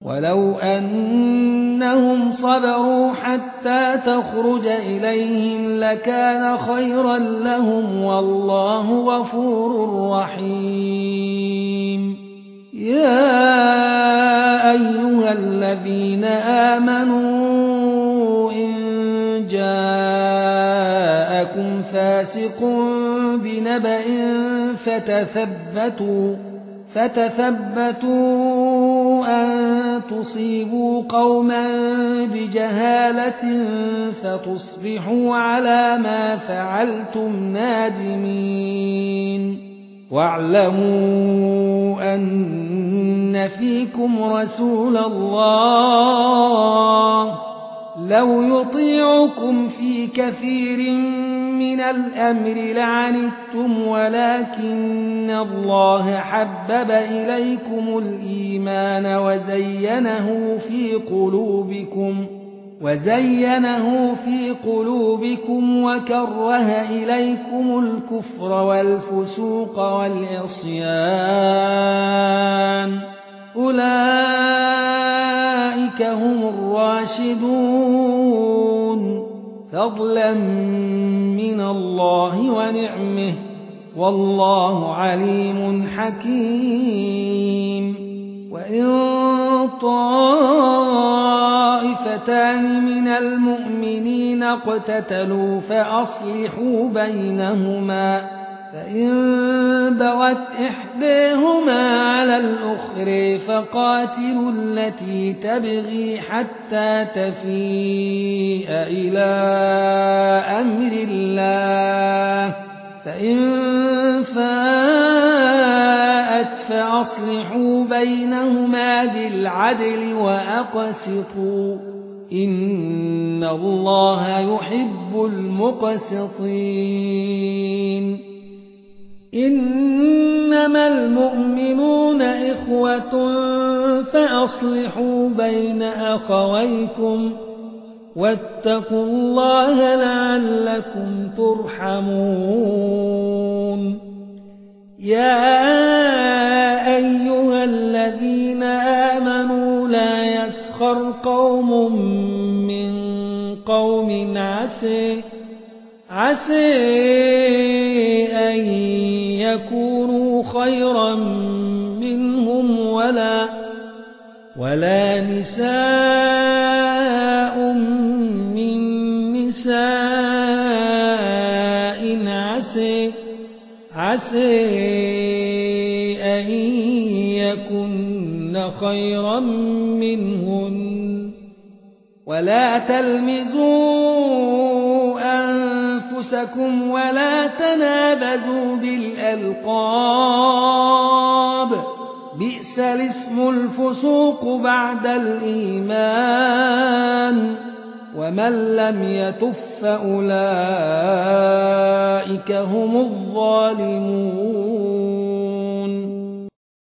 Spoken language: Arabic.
ولو أنهم صبروا حتى تخرج إليهم لكان خيرا لهم والله غفور رحيم. يا أيها الذين آمنوا إن جاءكم فاسق بنبأ فتثبتوا أن تصيبوا قوما بجهالة فتصبحوا على ما فعلتم نادمين. واعلموا أن فيكم رسول الله لو يطيعكم في كثير من الأمر لعنتم ولكن الله حبب إليكم الإيمان وزينه في قلوبكم وكره إليكم الكفر والفسوق والعصيان أولئك هم الراشدون فضلا من الله ونعمه والله عليم حكيم. وإن طائفتان من المؤمنين اقتتلوا فأصلحوا بينهما فإن بغت إحداهما على الأخرى فقاتلوا التي تبغي حتى تفيء إلى أمر الله فإن فاءت فأصلحوا بينهما بالعدل وأقسطوا إن الله يحب المقسطين. إنما المؤمنون إخوة فأصلحوا بين أخويكم واتقوا الله لعلكم ترحمون. يا أيها الذين آمنوا لا يسخر قوم من قوم عسى أن يكونوا خيرا منهم ولا نساء من نساء عسى أن يكن خيرا منهن ولا تلمزوا أنفسكم ولا تنابزوا بالألقاب بئس الاسم الفسوق بعد الإيمان ومن لم يتب فأولئك هم الظالمون.